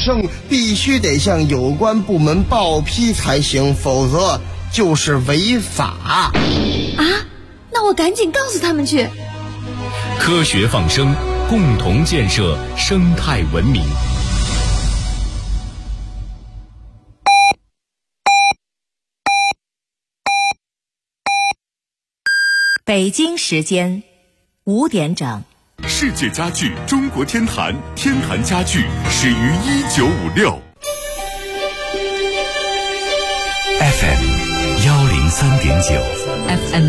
生必须得向有关部门报批才行，否则就是违法。 啊，那我赶紧告诉他们去。 科学放生，共同建设生态文明。 北京时间5点整。 世界家具中国天坛，天坛家具始于1956。FM 103.9 FM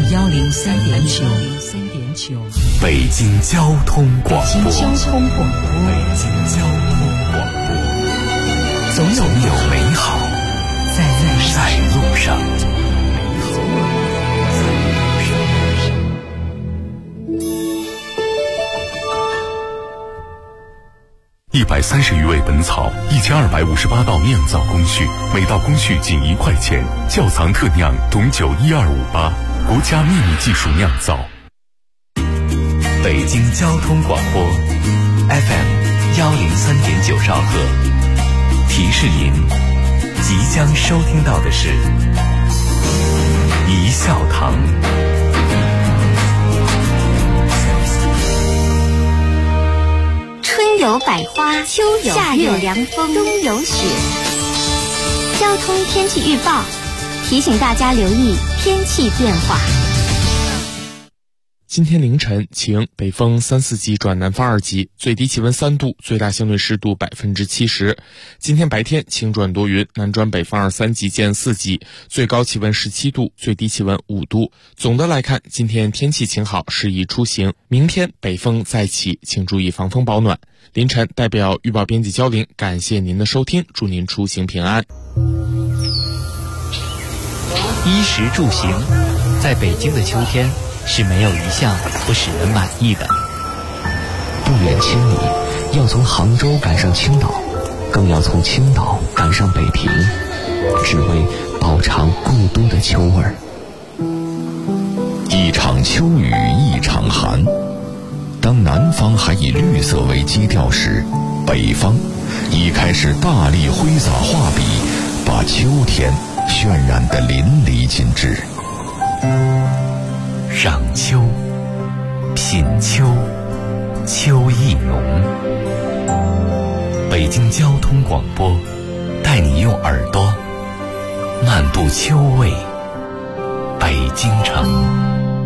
103.9 北京交通广播。 北京交通广播。 北京交通广播。总有美好在路上。130余味本草，1258道酿造工序，每道工序仅1块钱。窖藏特酿董酒12588，国家秘密技术酿造。北京交通广播 FM 103.9兆赫。提示您，即将收听到的是一笑堂。 春有百花，秋有夏有凉风，冬有雪。交通天气预报提醒大家留意天气变化。 今天凌晨晴，北风3、4级转南风2级，最低气温3度，最大相对湿度70%。今天白天晴转多云，南转北风2、3级见4级，最高气温17度，最低气温5度。总的来看，今天天气晴好，适宜出行。明天北风再起，请注意防风保暖。凌晨代表预报编辑焦玲，感谢您的收听，祝您出行平安。 衣食住行，在北京的秋天是没有一项不使人满意的。 不远千里，要从杭州赶上青岛，更要从青岛赶上北平，只为饱尝故都的秋味儿。 一场秋雨一场寒，当南方还以绿色为基调时，北方已开始大力挥洒画笔，把秋天渲染得淋漓尽致。赏秋，品秋，秋意浓。北京交通广播带你用耳朵漫步秋味北京城。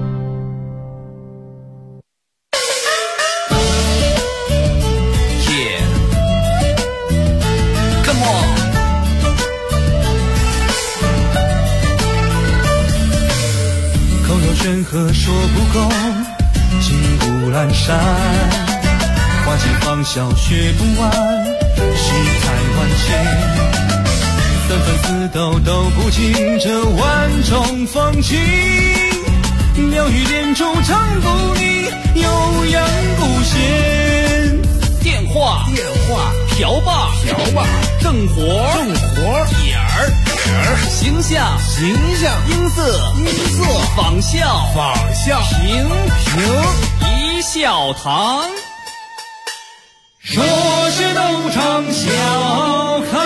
山河说不够，金谷阑珊，花间芳笑学不完，世态万千，三番四斗斗不尽这万种风情，妙语连珠唱不腻，悠扬不闲。电话瓢把正活点儿形象音色仿效平一笑堂，说是斗场笑开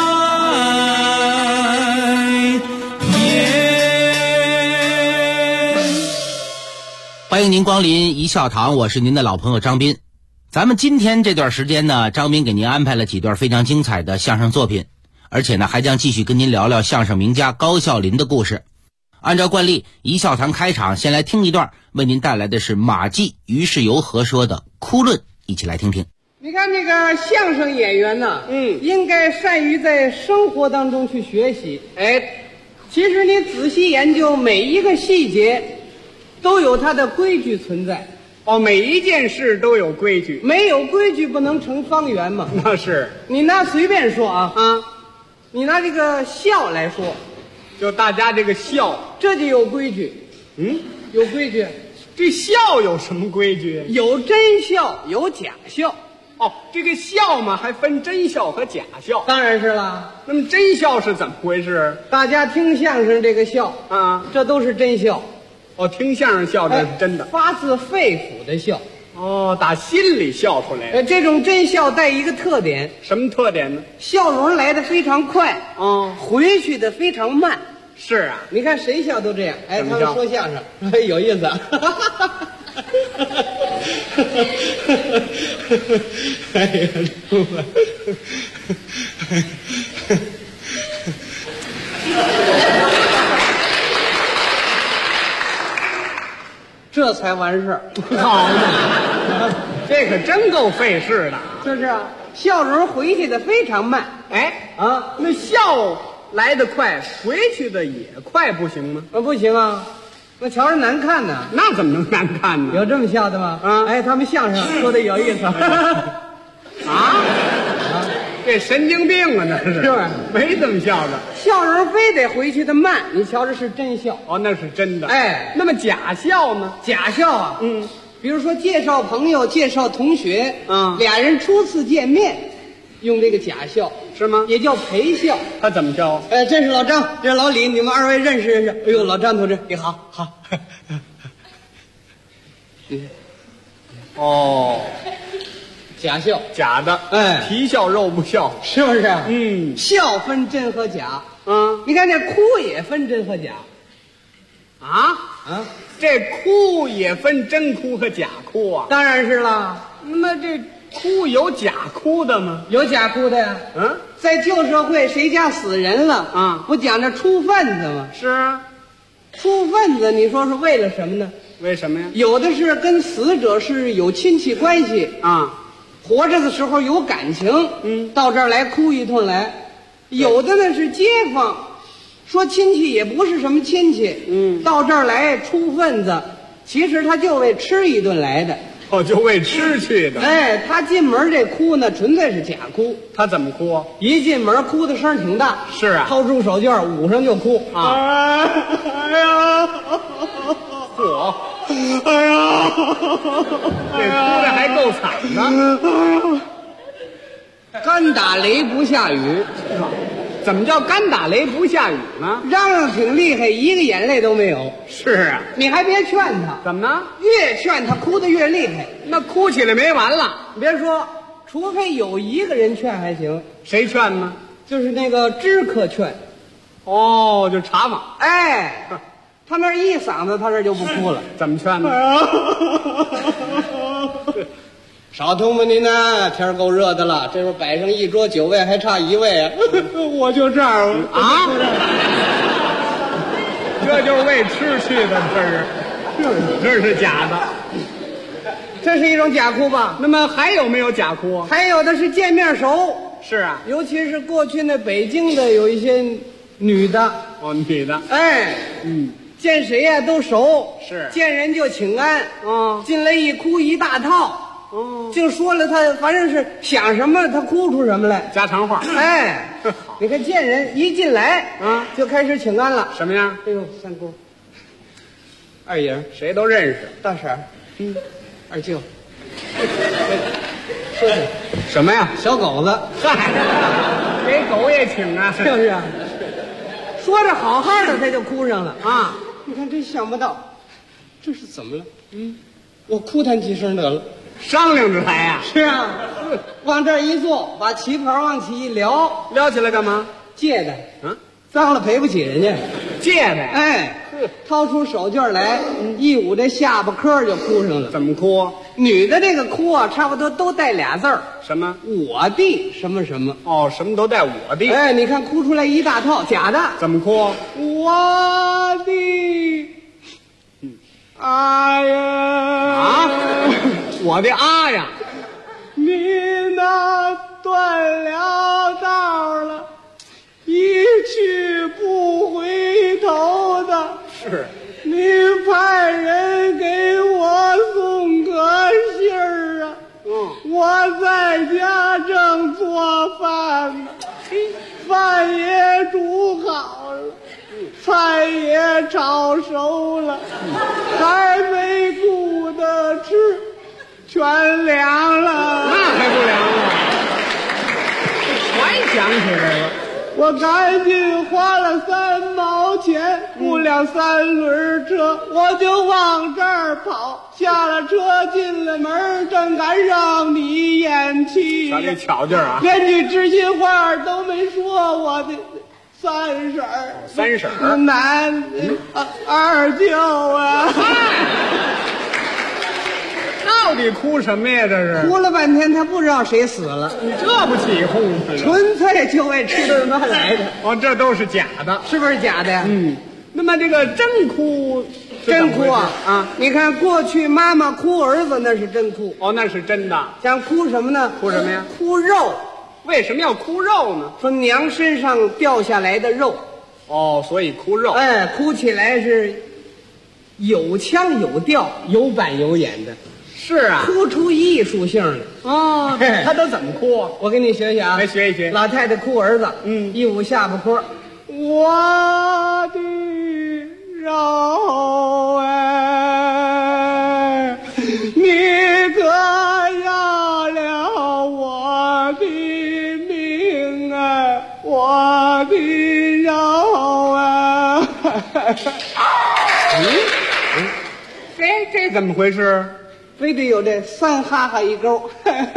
颜。 欢迎您光临一笑堂，我是您的老朋友张斌。咱们今天这段时间呢，张斌给您安排了几段非常精彩的相声作品，而且呢还将继续跟您聊聊相声名家高孝林的故事。按照惯例，一笑堂开场先来听一段，为您带来的是马季、于世友合说的《哭论》，一起来听听。 你看这个相声演员呢，应该善于在生活当中去学习。其实你仔细研究每一个细节，都有它的规矩存在。 每一件事都有规矩， 没有规矩不能成方圆嘛。 那是。 你拿随便说啊，你拿这个笑来说， 就大家这个笑， 这就有规矩。有规矩。 这笑有什么规矩？ 有真笑，有假笑。 这个笑嘛，还分真笑和假笑。 当然是啦。 那么真笑是怎么回事？ 大家听相声这个笑啊， 这都是真笑。 听相声笑这是真的， 发自肺腑的笑。 哦，打心里笑出来的。 这种真笑带一个特点， 什么特点呢？ 笑容来得非常快，回去的非常慢。 是啊， 你看谁笑都这样。哎，他们说相声，有意思。哎呀，这才完事儿。 好嘛，这可真够费事的。 就是啊，笑容回去的非常慢。 哎啊，那笑来得快，回去的也快，不行吗？ 不行啊，那瞧着难看呢。 那怎么能难看呢？ 有这么笑的吗？啊，哎，他们相声说的有意思。 这神经病啊，那是是吧？ 没这么笑的， 笑容非得回去的慢，你瞧着是真笑。 哦，那是真的。 哎， 那么假笑呢？ 假笑啊，比如说介绍朋友、介绍同学，俩人初次见面，用这个假笑是吗？ 也叫陪笑。 他怎么叫？ 哎，这是老张，这是老李，你们二位认识认识。哎呦，老张同志，你好，好。 哦。 假笑， 假的，哎，皮笑肉不笑， 是不是？笑分真和假，你看这哭也分真和假， 这哭也分真哭和假哭啊？ 当然是了。 那么这哭有假哭的吗？ 有假哭的呀。在旧社会，谁家死人了不讲这出份子吗？ 是啊， 出份子，你说是为了什么呢？ 为什么呀？ 有的是跟死者是有亲戚关系活着的时候有感情，到这儿来哭一通来。有的呢是街坊，说亲戚也不是什么亲戚，到这儿来出份子，其实他就为吃一顿来的。 哦，就为吃去的。 哎，他进门这哭呢，纯粹是假哭。 他怎么哭啊？ 一进门哭的声挺大。 是啊， 掏出手绢捂上就哭啊！哎呀，嚯！哎呀，这哭的还够惨的。 干打雷不下雨， 怎么叫干打雷不下雨呢？ 嚷嚷挺厉害，一个眼泪都没有。 是啊， 你还别劝他。 怎么呢？ 越劝他哭得越厉害， 那哭起来没完了。 你别说，除非有一个人劝还行。 谁劝呢？ 就是那个知客劝。 哦，就茶坊。 哎。他那一嗓子，他这就不哭了。 怎么劝呢？ 少通吧您呢？天够热的了，这会儿摆上一桌酒位，还差一位啊！我就这样啊！这就是为吃去的，这是假的， 这是一种假哭吧？ 那么还有没有假哭？ 还有的是见面熟。 是啊， 尤其是过去那北京的有一些女的。 哦，女的。 哎，见谁呀都熟， 是见人就请安，进来一哭一大套，净说了他反正是想什么他哭出什么来， 家常话。 哎，你看见人一进来就开始请安了。 什么样？ 哎呦，三姑、二爷谁都认识， 大婶儿，二舅，说说什么呀？ 小狗子， 嗨，给狗也请啊， 是不是？说着好好的，他就哭上了啊！你看，真想不到，这是怎么了？我哭他几声得了， 商量着来呀。 是啊，往这儿一坐，把旗袍往起一撩， 撩起来干嘛？ 借的，脏了赔不起人家， 借的。 哎，掏出手绢来，一捂这下巴颏就哭上了。 怎么哭？ 女的这个哭啊，差不多都带俩字儿， 什么？ 我的什么什么。 哦，什么都带我的。 哎，你看哭出来一大套，假的。 怎么哭？ 我的啊呀啊！我的啊呀！ 你那断了道了，一去不回头的。 是。 你派人给我送个信儿啊！我在家正做饭呢，饭也煮好了，菜也炒熟了，还没顾得吃，全凉了。 那还不凉了？还想起来了。 我赶紧花了3毛钱雇辆3轮车，我就往这儿跑。下了车进了门，正赶上你演戏。 瞧这巧劲儿啊！ 连句知心话都没说，我的三婶儿， 三婶儿， 男二舅啊！ 到底哭什么呀？这是哭了半天，他不知道谁死了。 你这不起哄吗？ 纯粹就为吃顿饭来的。 哦，这都是假的， 是不是假的呀？ 嗯。那么这个真哭， 真哭啊！你看过去妈妈哭儿子那是真哭。 哦，那是真的。 想哭什么呢？ 哭什么呀？ 哭肉。 为什么要哭肉呢？ 说娘身上掉下来的肉。 哦，所以哭肉。 哎，哭起来是有腔有调，有板有眼的。 是啊， 哭出艺术性来。 哦，他都怎么哭？ 我给你学学啊， 来学一学。 老太太哭儿子，一捂下巴颏，我的肉哎，你可要了我的命啊，我的肉啊！ 这怎么回事？ 非得有这3哈哈一勾，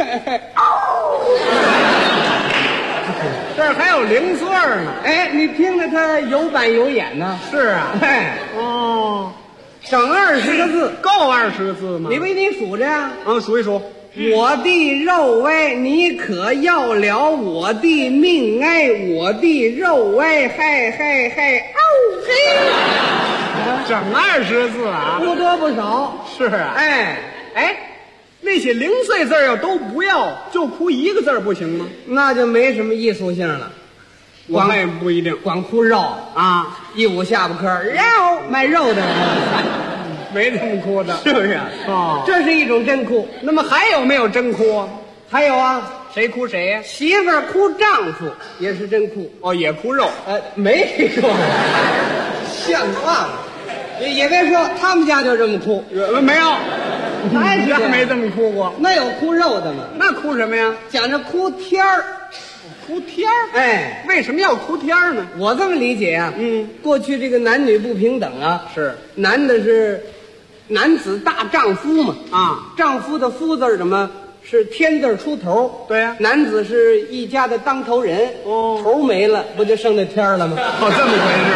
这还有零碎呢。 哎，你听着，它有板有眼呢。 是啊， 哎， 哦， 省20个字， 够20个字吗？ 你为你数着呀。 数一数。 我的肉哎，你可要了我的命哎，我的肉哎，嗨嗨嗨，哦嘿， 整20字啊， 不多不少。 是啊，哎，那些零碎字要都不要，就哭1个字不行吗？ 那就没什么艺术性了。 我看也不一定， 光哭肉啊，一捂下巴颏，肉卖肉的。 没这么哭的， 是不是？ 哦， 这是一种真哭。 那么还有没有真哭？ 还有啊， 谁哭谁呀？ 媳妇儿哭丈夫也是真哭。 哦，也哭肉。 没说，像话吗？也别说他们家就这么哭， 没有， 咱家没这么哭过。 那有哭肉的吗？ 那哭什么呀？ 讲着哭天儿。 哭天儿， 哎， 为什么要哭天儿呢？ 我这么理解啊，过去这个男女不平等啊， 是男的是男子大丈夫嘛， 啊， 丈夫的夫字怎么是天字出头？ 对呀， 男子是一家的当头人， 哦， 头没了，不就剩那天儿了吗？ 哦，这么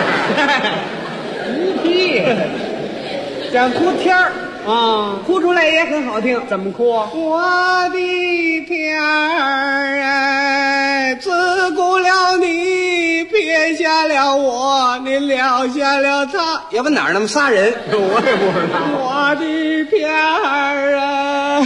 回事， 无屁，讲哭天儿。 啊， 哭出来也很好听。 怎么哭啊？ 我的天儿哎，自古了你，撇下了我，你撂下了他。要不哪儿那么仨人？ 我也不知道。 我的天儿啊，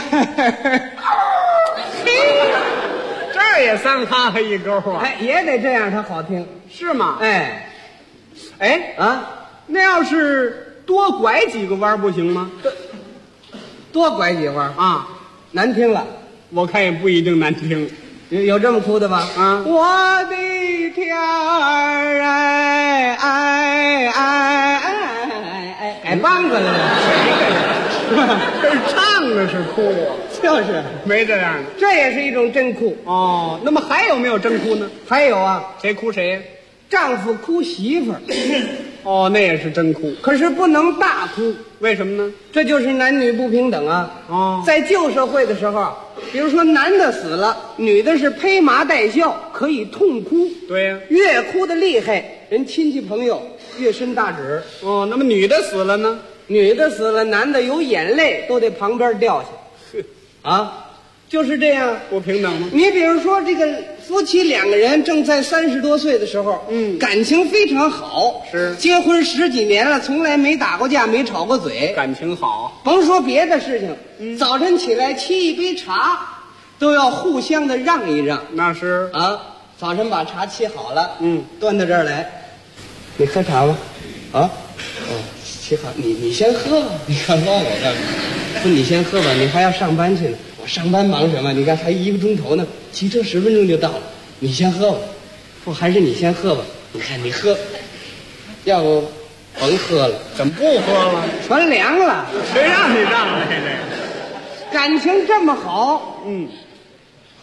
这儿也3哈哈一勾啊！ 哎，也得这样，它好听， 是吗？ 哎啊，那要是多拐几个弯不行吗？ 多拐几弯啊， 难听了。 我看也不一定难听。 有这么哭的吧？ 啊， 我的天儿哎哎哎哎哎，改梆子了， 这是唱的是哭， 就是没这样的。 这也是一种真哭哦。那么还有没有真哭呢？ 还有啊， 谁哭谁呀？ 丈夫哭媳妇儿。 哦，那也是真哭， 可是不能大哭， 为什么呢？ 这就是男女不平等啊！ 哦， 在旧社会的时候，比如说男的死了，女的是披麻戴孝，可以痛哭。 对呀， 越哭的厉害，人亲戚朋友越伸大指。 哦，那么女的死了呢？ 女的死了，男的有眼泪都得旁边掉下。啊，就是这样， 不平等吗？ 你比如说这个夫妻2个人正在30多岁的时候，感情非常好， 是结婚10几年了，从来没打过架，没吵过嘴， 感情好。 甭说别的事情，早晨起来沏一杯茶，都要互相的让一让。 那是啊，早晨把茶沏好了，端到这儿来，你喝茶吗？啊，沏好，你先喝吧，你看帮我干嘛？说你先喝吧，你还要上班去呢。上班忙什么？你看还1个钟头呢，骑车10分钟就到了。你先喝吧，不还是你先喝吧？你看你喝，要不甭喝了。 怎么不喝了？ 全凉了。 谁让你让来的？ 感情这么好，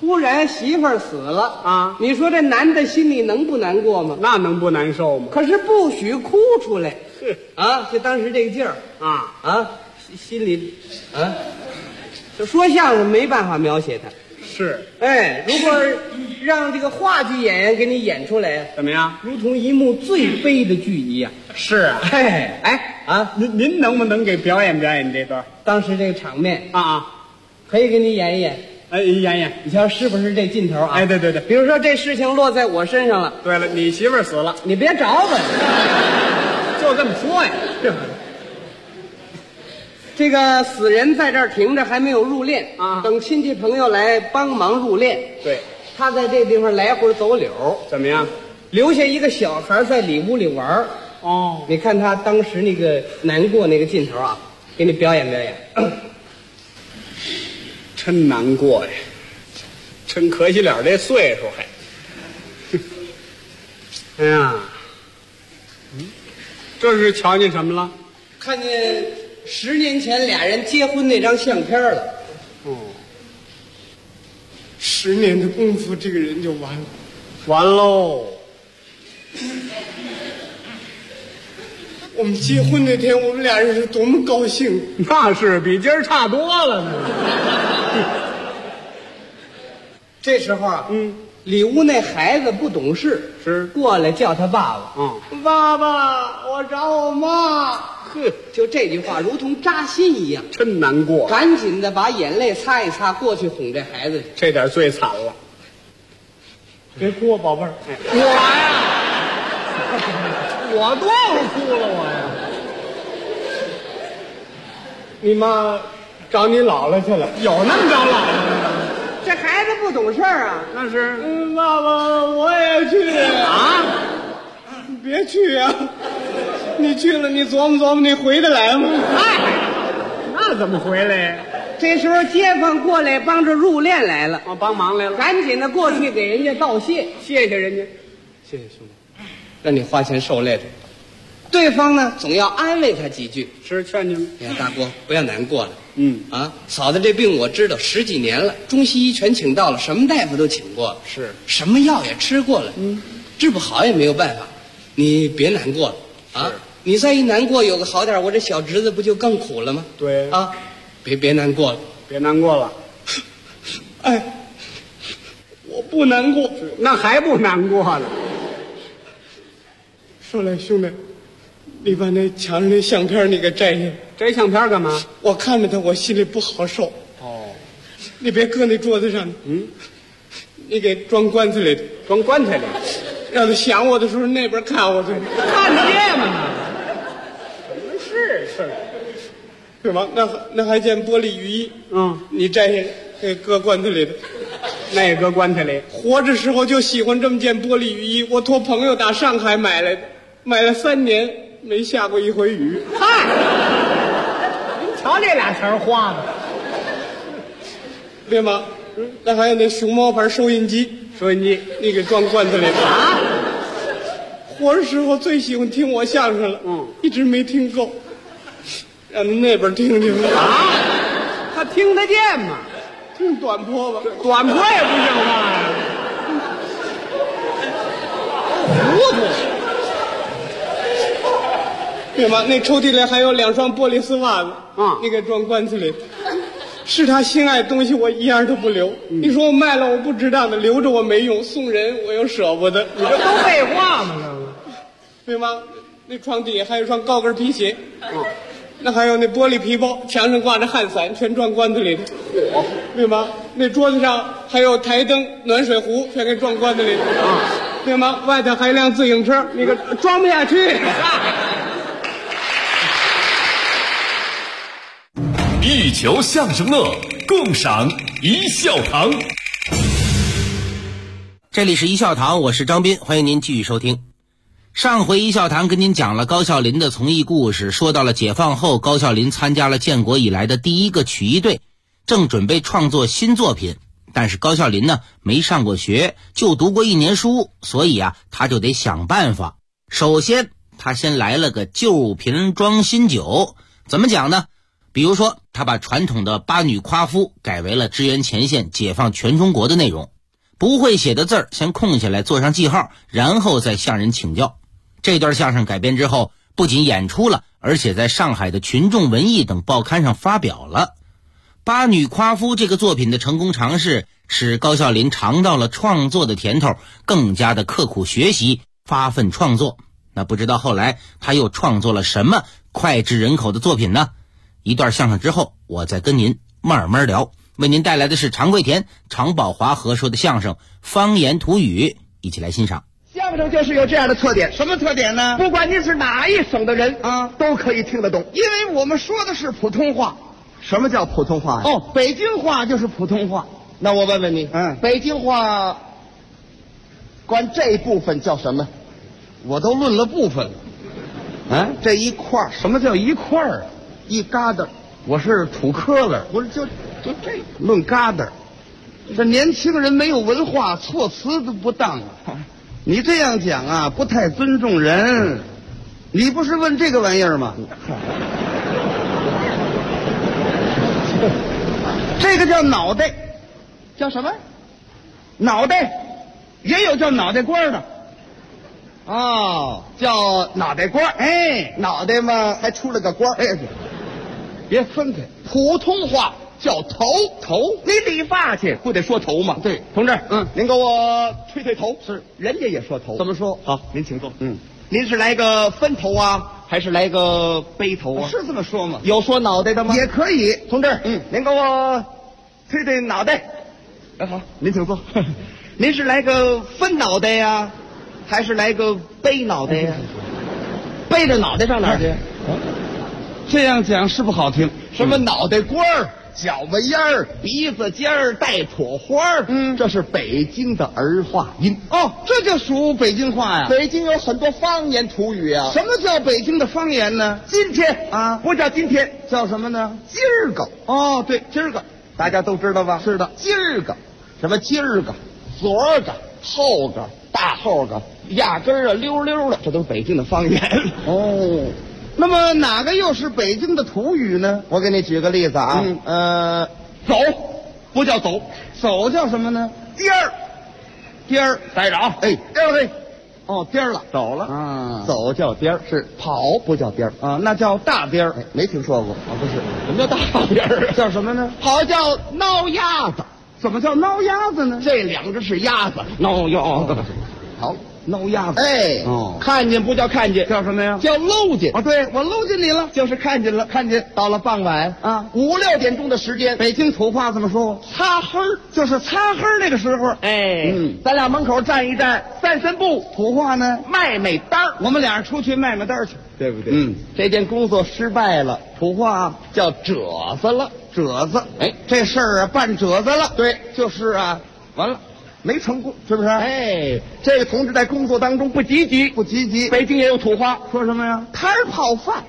突然媳妇儿死了啊，你说这男的心里能不难过吗？ 那能不难受吗？ 可是不许哭出来。啊，就当时这个劲儿啊，心里啊，就说相声没办法描写他。 是， 哎，如果让这个话剧演员给你演出来， 怎么样？ 如同一幕最悲的剧一样。 是啊，您能不能给表演表演这段？ 当时这个场面啊， 可以给你演一演。 演演， 你瞧是不是这劲头啊？ 哎，对， 比如说这事情落在我身上了。 对了，你媳妇儿死了， 你别找我， 就这么说呀。 这个死人在这儿停着，还没有入殓啊，等亲戚朋友来帮忙入殓。 对， 他在这地方来回走柳， 怎么样？ 留下一个小孩在里屋里玩。 哦， 你看他当时那个难过那个劲头啊，给你表演表演。 真难过呀，真可惜了这岁数还。哎呀，这是瞧见什么了？ 看见10年前俩人结婚那张相片了。 哦 ，10年的功夫，这个人就完了， 完喽。 我们结婚那天，我们俩人是多么高兴！ 那是比今儿差多了呢。 这时候啊，里屋那孩子不懂事， 是过来叫他爸爸。爸爸，我找我妈。 呵， 就这句话如同扎心一样， 真难过。 赶紧的把眼泪擦一擦，过去哄这孩子去。 这点最惨了。 别哭啊，宝贝儿。 我呀，我多少哭了我呀？ 你妈找你姥姥去了。 有那么找姥姥的？ 这孩子不懂事儿啊。 那是。 爸爸，我也去啊！ 你别去啊！你去了，你琢磨琢磨，你回得来吗？ 哎，那怎么回来呀？ 这时候街坊过来帮着入殓来了， 帮忙来了， 赶紧的过去给人家道谢， 谢谢人家， 谢谢兄弟，让你花钱受累的。对方呢，总要安慰他几句， 是劝你们。 哎呀，大哥，不要难过了。嫂子这病我知道10几年了，中西医全请到了，什么大夫都请过了， 是什么药也吃过了，治不好也没有办法。你别难过了啊！你再一难过，有个好点，我这小侄子不就更苦了吗？ 对啊，别难过了， 别难过了。 哎，我不难过， 那还不难过呢。 说来兄弟，你把那墙上那相片你给摘下。 摘相片干嘛？ 我看着他，我心里不好受。 哦， 你别搁那桌子上。你给装棺材里， 装棺材里， 让他想我的时候那边看我去， 看得见吗？什么事？ 对吗？那还件玻璃雨衣，你摘下给搁棺材里的， 那也搁棺材里。 活着时候就喜欢这么件玻璃雨衣，我托朋友打上海买来的，买了3年没下过一回雨。 嗨，您瞧这俩钱花的， 对吗？那还有那熊猫牌收音机，你给装棺材里啊！活着时候最喜欢听我相声了，一直没听够，让您那边听听啊！他听得见吗？ 听短波吧， 短波也不像话呀，糊涂。 对吗？那抽屉里还有2双玻璃丝袜子，你给装棺材里。是他心爱的东西，我一样都不留。你说我卖了我不值当的，留着我没用，送人我又舍不得。 你这都废话吗？ 对吗？那床底下还有双高跟皮鞋，那还有那玻璃皮包，墙上挂着汗伞，全装棺材里的。对吗？那桌子上还有台灯、暖水壶，全给装棺材里的。对吗？外头还有辆自行车，你个装不下去。 一球相声乐，共赏一笑堂。 这里是一笑堂，我是张斌，欢迎您继续收听。上回一笑堂跟您讲了高孝林的从艺故事，说到了解放后，高孝林参加了建国以来的第一个曲艺队，正准备创作新作品。但是高孝林呢，没上过学，就读过1年书，所以他就得想办法。首先他先来了个旧瓶装新酒，怎么讲呢？ 比如说，他把传统的八女夸夫改为了支援前线、解放全中国的内容。不会写的字儿先空下来，做上记号，然后再向人请教。这段相声改编之后，不仅演出了，而且在上海的群众文艺等报刊上发表了。八女夸夫这个作品的成功尝试，使高孝林尝到了创作的甜头，更加的刻苦学习，发奋创作。那不知道后来他又创作了什么脍炙人口的作品呢？一段相声之后，我再跟您慢慢聊。为您带来的是常贵田、常宝华合说的相声《方言土语》，一起来欣赏。 相声就是有这样的特点。什么特点呢？不管您是哪一省的人啊，都可以听得懂，因为我们说的是普通话。什么叫普通话呀？哦，北京话就是普通话。那我问问你，北京话管这部分叫什么？我都论了部分了。这一块儿，什么叫一块儿啊？一疙瘩。我是土坷了，不是就这论疙瘩。这年轻人没有文化，措辞都不当啊！你这样讲啊，不太尊重人。你不是问这个玩意儿吗？这个叫脑袋，叫什么？脑袋，也有叫脑袋瓜的。哦，叫脑袋瓜。哎，脑袋嘛，还出了个瓜。哎，别分开。普通话叫头，你理发去不得说头吗？对，同志，您给我推头。是，人家也说头。怎么说？好，您请坐。您是来个分头啊，还是来个背头啊？是这么说吗？有说脑袋的吗？也可以，同志。您给我推脑袋。哎，好，您请坐。您是来个分脑袋呀，还是来个背脑袋呀？背着脑袋上哪儿去？这样讲是不好听。什么脑袋瓜儿、脚巴烟儿、鼻子尖儿、带戳花儿，这是北京的儿化音。哦，这就属北京话呀。北京有很多方言土语啊。什么叫北京的方言呢？今天啊，不叫今天，叫什么呢？今儿个。哦，对，今儿个，大家都知道吧？是的，今儿个，什么今儿个、昨儿个、后个、大后个、压根儿啊、溜溜的，这都是北京的方言。哦。那么哪个又是北京的土语呢？我给你举个例子啊，走不叫走，走叫什么呢？颠儿，带着啊，哎，颠儿嘿，哦，颠儿了，走了啊，走叫颠儿，是跑不叫颠儿啊，那叫大颠儿，没听说过啊，不是，什么叫大颠儿？叫什么呢？跑叫挠鸭子，怎么叫挠鸭子呢？这两只是鸭子，挠鸭子，好。挠鸭子，哎，看见不叫看见，叫什么呀？叫搂见。哦，对，我搂见你了，就是看见了，看见。到了傍晚啊，5、6点钟的时间，北京土话怎么说？擦黑儿，就是擦黑儿那个时候。哎，咱俩门口站一站，散散步。土话呢，卖单儿，我们俩出去卖单儿去，对不对？这件工作失败了，土话叫褶子了，褶子。哎，这事儿啊办褶子了，对，就是啊，完了。没成功，是不是？哎，这个同志在工作当中不积极。北京也有土话，说什么呀？摊儿泡饭。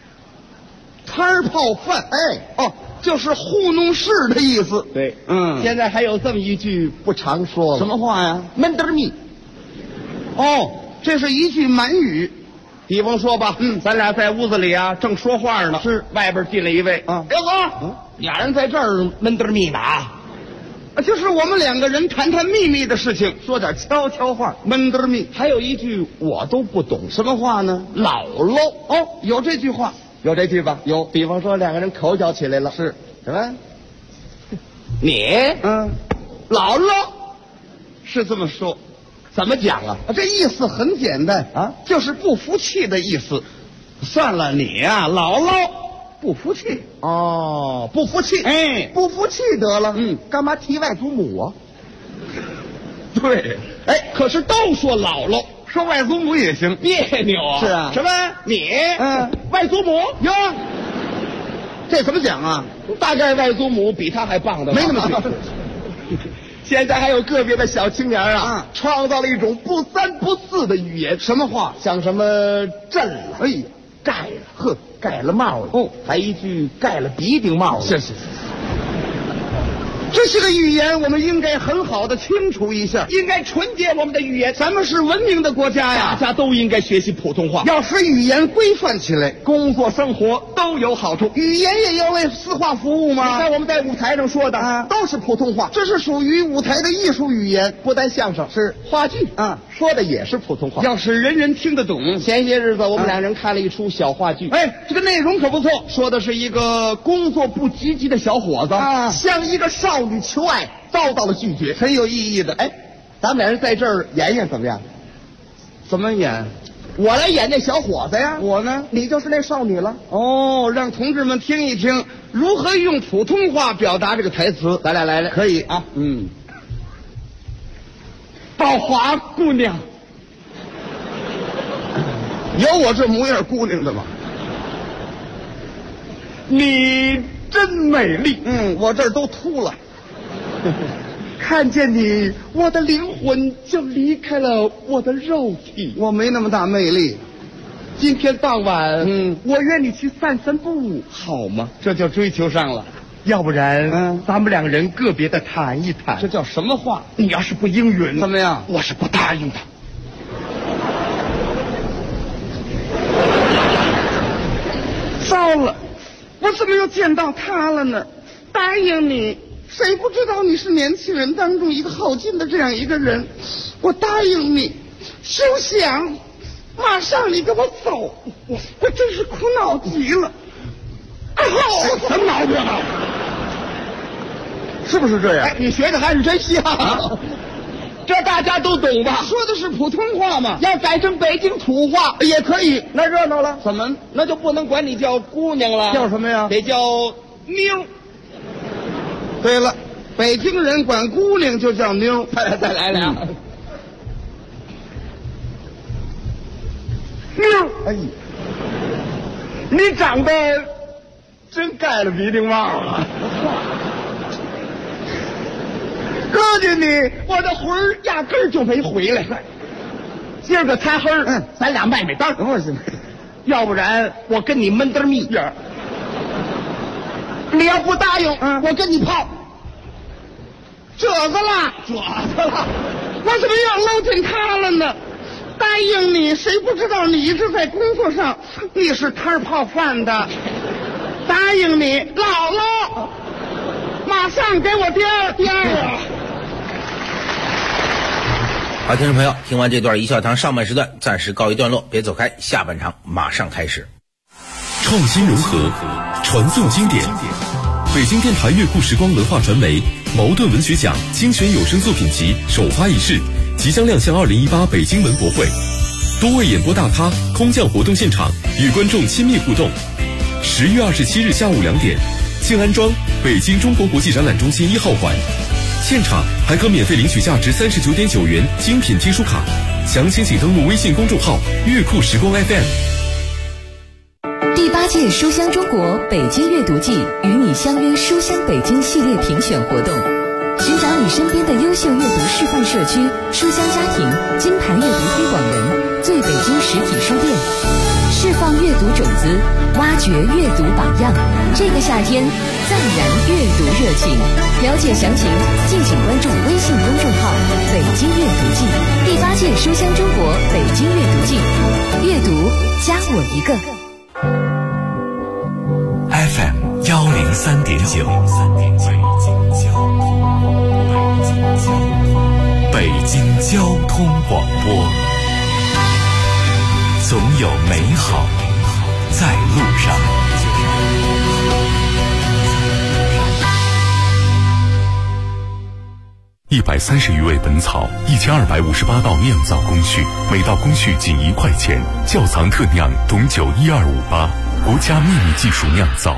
哎，哦，就是糊弄事的意思。对，现在还有这么一句不常说了。什么话呀？闷得密。哦，这是一句满语。比方说吧，咱俩在屋子里啊，正说话呢，是外边进来一位啊，刘哥，俩人在这儿闷得密呢啊。就是我们两个人谈谈秘密的事情，说点悄悄话，闷得密。还有一句我都不懂，什么话呢？姥姥。哦，有这句话，有这句吧？有。比方说两个人口角起来了，是什么？你姥姥是这么说，怎么讲啊？这意思很简单啊，就是不服气的意思。算了，你呀，姥姥。不服气哦，不服气，哎，不服气得了，干嘛提外祖母啊？对，哎，可是都说姥姥，说外祖母也行，别扭啊。是啊，什么？你外祖母哟？这怎么讲啊？大概外祖母比他还棒的，没那么绝。现在还有个别的小青年啊，创造了一种不三不四的语言。什么话？像什么震了，哎呀，盖了，呵。盖了帽子哦，还一句盖了鼻顶帽子。是。 这些个语言我们应该很好的清楚一下， 应该纯洁我们的语言。 咱们是文明的国家呀， 大家都应该学习普通话， 要使语言规范起来， 工作生活都有好处。 语言也要为四化服务吗？ 你看我们在舞台上说的都是普通话， 这是属于舞台的艺术语言， 不但相声是话剧说的也是普通话， 要使人人听得懂。 前些日子我们两人看了一出小话剧， 这个内容可不错， 说的是一个工作不积极的小伙子向一个少女求爱，遭到了拒绝， 很有意义的。 咱们俩人在这儿演演怎么样？ 怎么演？ 我来演那小伙子呀， 我呢， 你就是那少女了。 哦，让同志们听一听如何用普通话表达这个台词。 咱俩来， 可以啊。 宝华姑娘， 有我这模样姑娘的吗？ 你真美丽。 我这儿都秃了。 看见你，我的灵魂就离开了我的肉体。 我没那么大魅力。 今天傍晚，我约你去散散步，好吗？ 这就追求上了。 要不然，咱们两人个别的谈一谈。 这叫什么话？ 你要是不应允， 怎么样？ 我是不答应的。 糟了，我怎么又见到他了呢？答应你。谁不知道你是年轻人当中一个好劲的这样一个人？我答应你，休想！马上你跟我走！我真是苦恼极了。 什么毛病啊？ 是不是这样？ 你学的还是真像。这大家都懂吧？ 说的是普通话嘛， 要改成北京土话也可以。 那热闹了？ 怎么？ 那就不能管你叫姑娘了， 叫什么呀？ 得叫妞。 对了，北京人管姑娘就叫妞。 再来俩。妞，你长得真盖了鼻涕帽啊！告诉你，我的魂儿压根儿就没回来。今儿个天黑儿，咱俩卖卖单儿，要不然我跟你闷得密样。你要不答应，我跟你泡。 褶子了，我怎么又搂进他了呢？答应你，谁不知道你一直在工作上，你是摊泡饭的。答应你，姥姥，马上给我颠啊！ 好，听众朋友，听完这段一笑堂上半时段暂时告一段落，别走开，下半场马上开始。 创新融合，传颂经典。北京电台乐库时光文化传媒茅盾文学奖精选有声作品集首发仪式即将亮相2018北京文博会，多位演播大咖空降活动现场，与观众亲密互动。10月27日下午2点，静安庄北京中国国际展览中心1号馆，现场还可免费领取价值39.9元精品听书卡，详情请登录微信公众号乐库时光 FM。 第8届书香中国北京阅读季与你相约书香北京系列评选活动，寻找你身边的优秀阅读示范社区、书香家庭、金牌阅读推广人、最北京实体书店，释放阅读种子，挖掘阅读榜样。这个夏天，暂燃阅读热情。了解详情，敬请关注微信公众号“北京阅读季”。第8届书香中国北京阅读季，阅读加我一个。 FM 103.9，北京交通广播，总有美好在路上。130余味本草，1258道酿造工序，每道工序仅1块钱。窖藏特酿董酒12588，国家秘密技术酿造。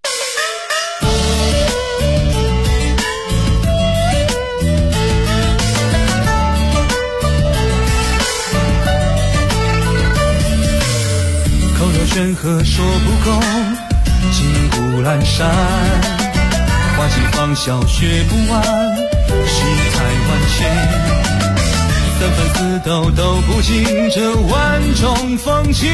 口若悬河说不够，金谷阑珊，花季芳笑学不完，世态万千，三番四斗都不尽这万种风情，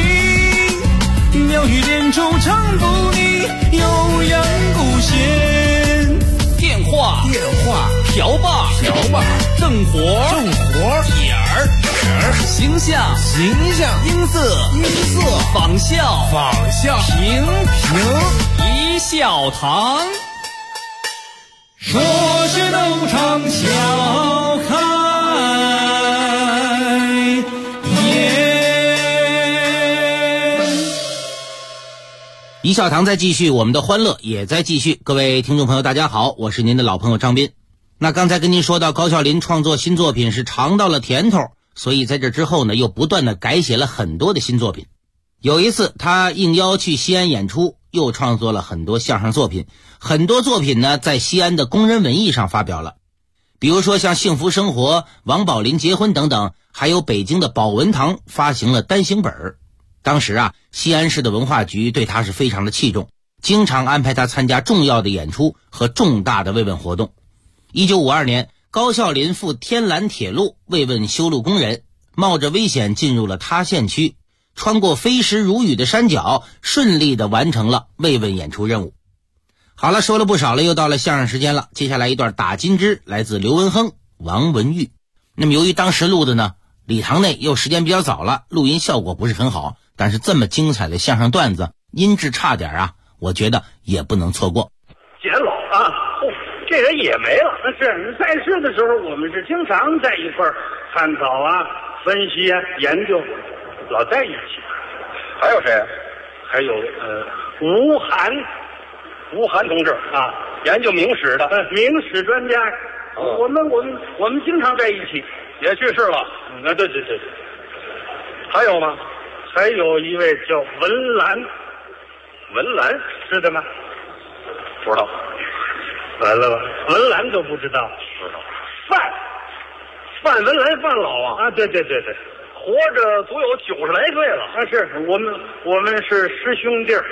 妙语连珠唱不腻，悠扬不闲。 电话瓢把正活点儿形象音色仿效平一笑堂。说是斗场笑开一笑堂在继续，我们的欢乐也在继续。各位听众朋友大家好，我是您的老朋友张斌。那刚才跟您说到高孝林创作新作品是尝到了甜头，所以在这之后呢又不断的改写了很多的新作品。有一次他应邀去西安演出，又创作了很多相声作品，很多作品呢在西安的工人文艺上发表了，比如说像幸福生活、王宝林结婚等等，还有北京的宝文堂发行了单行本。当时啊，西安市的文化局对他是非常的器重，经常安排他参加重要的演出和重大的慰问活动。1952年，高孝林赴天蓝铁路慰问修路工人，冒着危险进入了他县区，穿过飞石如雨的山脚，顺利地完成了慰问演出任务。好了，说了不少了，又到了相声时间了。接下来一段打金枝，来自刘文亨、王文玉。那么由于当时录的呢，礼堂内又时间比较早了，录音效果不是很好，但是这么精彩的相声段子，音质差点啊，我觉得也不能错过。 简老啊，这人也没了。是在世的时候，我们是经常在一块儿探讨啊、分析啊、研究，老在一起。 还有谁？ 还有吴晗同志啊， 研究明史的， 明史专家。我们经常在一起。 也去世了。 对。 还有吗？ 还有一位叫文澜。 文澜知道吗？ 不知道。 完了吧？文澜都不知道。 知道。 范文澜范老啊！对， 活着足有90来岁了。 是我们是师兄弟儿。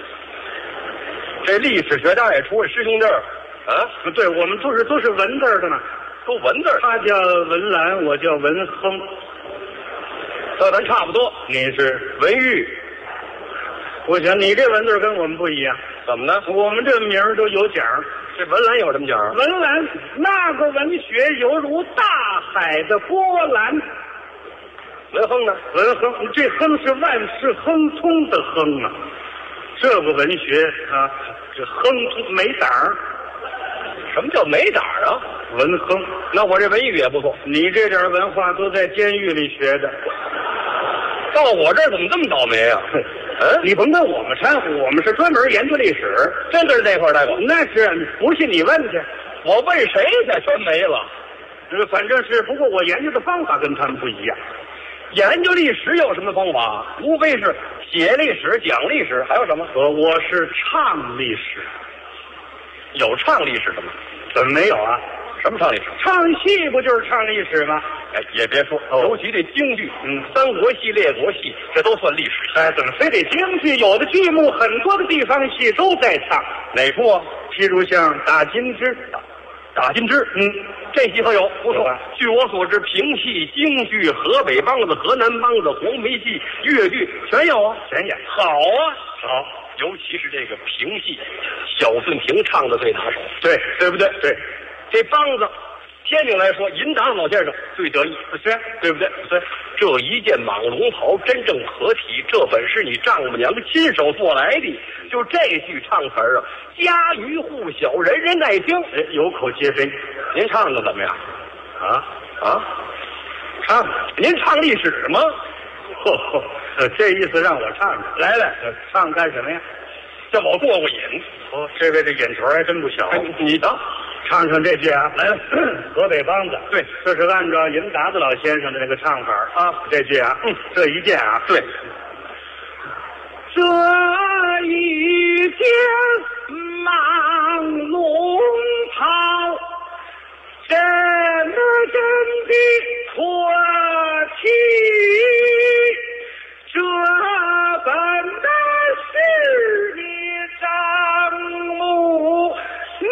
这历史学家也出师兄弟儿啊？ 对，我们都是文字的呢。 都文字， 他叫文澜，我叫文亨， 那咱差不多。 你是文玉， 我想你这文字跟我们不一样。 怎么呢？ 我们这名儿都有奖。 这文澜有什么奖？ 文澜那个文学犹如大海的波澜。 文亨呢？ 文亨，这亨是万事亨通的亨啊。这个文学啊，这亨通没胆儿。 什么叫没胆儿啊？ 文亨， 那我这文艺也不错。 你这点文化都在监狱里学的， 到我这儿怎么这么倒霉啊？ 你甭跟我们掺和，我们是专门研究历史， 真的是那块儿待过。 那是，不信你问去。 我问谁去？全没了。 反正是，不过我研究的方法跟他们不一样。 研究历史有什么方法？无非是写历史、讲历史，还有什么？ 我是唱历史。 有唱历史的吗？ 怎么没有啊？ 什么唱历史？ 唱戏不就是唱历史吗？ 哎，也别说，尤其这京剧，三国戏、列国戏，这都算历史。 哎，怎么非得京剧？有的剧目很多的地方戏都在唱。 哪出啊？ 譬如像打金枝， 打金枝，这戏可有不错。据我所知，评戏、京剧、河北梆子、河南梆子、黄梅戏、越剧全有啊， 全演。 好啊， 好。 尤其是这个评戏，小顺平唱的最拿手， 对不对？对， 这梆子，天津来说，银达老先生最得意， 是，对不对？ 对，这一件蟒龙袍真正合体，这本是你丈母娘亲手做来的。就这句唱词儿啊，家喻户晓，人人爱听， 有口皆碑。 您唱的怎么样？ 唱？ 您唱历史吗？ 这意思让我唱唱。来，唱干什么呀？ 叫我过过瘾。 这位这眼球还真不小。 你的， 唱唱这句啊，来了。河北梆子， 对， 这是按照银达子老先生的那个唱法啊。这句啊，这一件啊， 对， 这一件蟒龙袍，真的托起。这本的是你丈母娘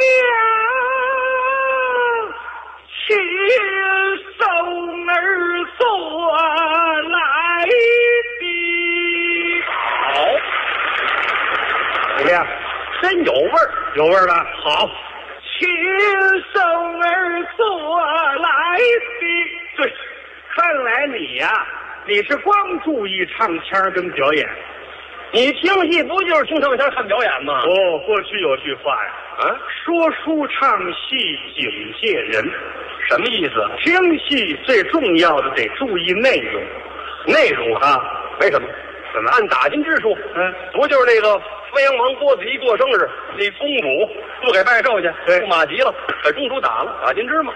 亲手儿做来的。 好， 怎么样？ 真有味儿， 有味儿吧？ 好， 亲手而做来的。对，看来你呀，你是光注意唱腔跟表演。 你听戏不就是听唱腔看表演吗？ 哦，过去有句话呀，说书唱戏警戒人， 什么意思？ 听戏最重要的得注意内容， 内容啊，没什么。 怎么？ 按打金之术，不就是那个飞扬王郭子仪过生日，那公主不给拜寿去，驸马急了，给公主打了，打金枝吗？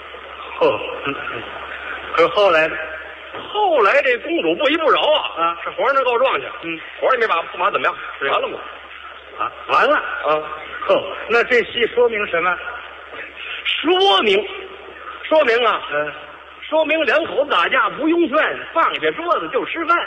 可后来呢？ 后来这公主不依不饶啊，是皇上那告状去，皇上也没把驸马怎么样，完了吗？ 完了啊！那这戏说明什么？ 说明啊，说明两口子打架不用劝，放下桌子就吃饭。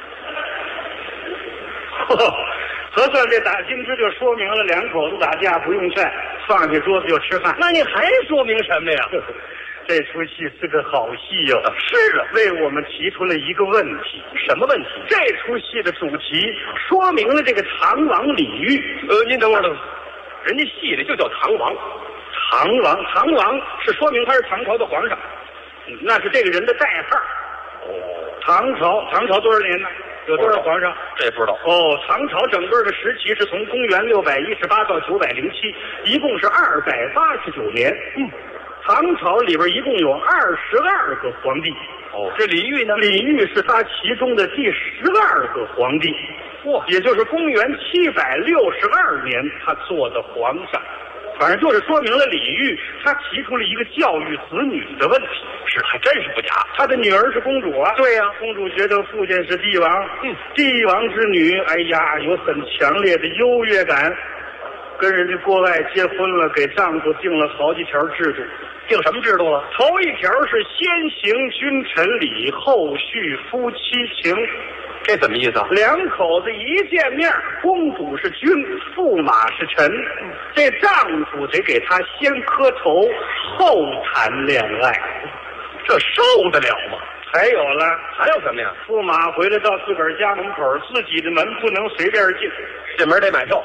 合算这打金枝就说明了两口子打架不用劝，放下桌子就吃饭。 那你还说明什么呀？ 这出戏是个好戏哟。 是啊， 为我们提出了一个问题。 什么问题？ 这出戏的主题说明了这个唐王李煜。 您等会儿，人家戏里就叫唐王。 唐王是说明他是唐朝的皇上，那是这个人的代号。唐朝多少年呢？有多少皇上？ 这不知道。 唐朝整个的时期是从公元618到907，一共是289年。唐朝里边一共有22个皇帝。这李煜呢？李煜是他其中的第12个皇帝。也就是公元762年他做的皇上。反正就是说明了李煜他提出了一个教育子女的问题。 是，还真是不假。 他的女儿是公主啊。 对呀， 公主觉得父亲是帝王，帝王之女，哎呀，有很强烈的优越感。跟人家国外结婚了，给丈夫定了好几条制度。 定什么制度了？ 头一条是先行君臣礼，后续夫妻情。 这怎么意思啊？ 两口子一见面，公主是君，驸马是臣，这丈夫得给他先磕头，后谈恋爱， 这受得了吗？ 还有了， 还有什么呀？ 驸马回来到自个儿家门口，自己的门不能随便进， 进门得买票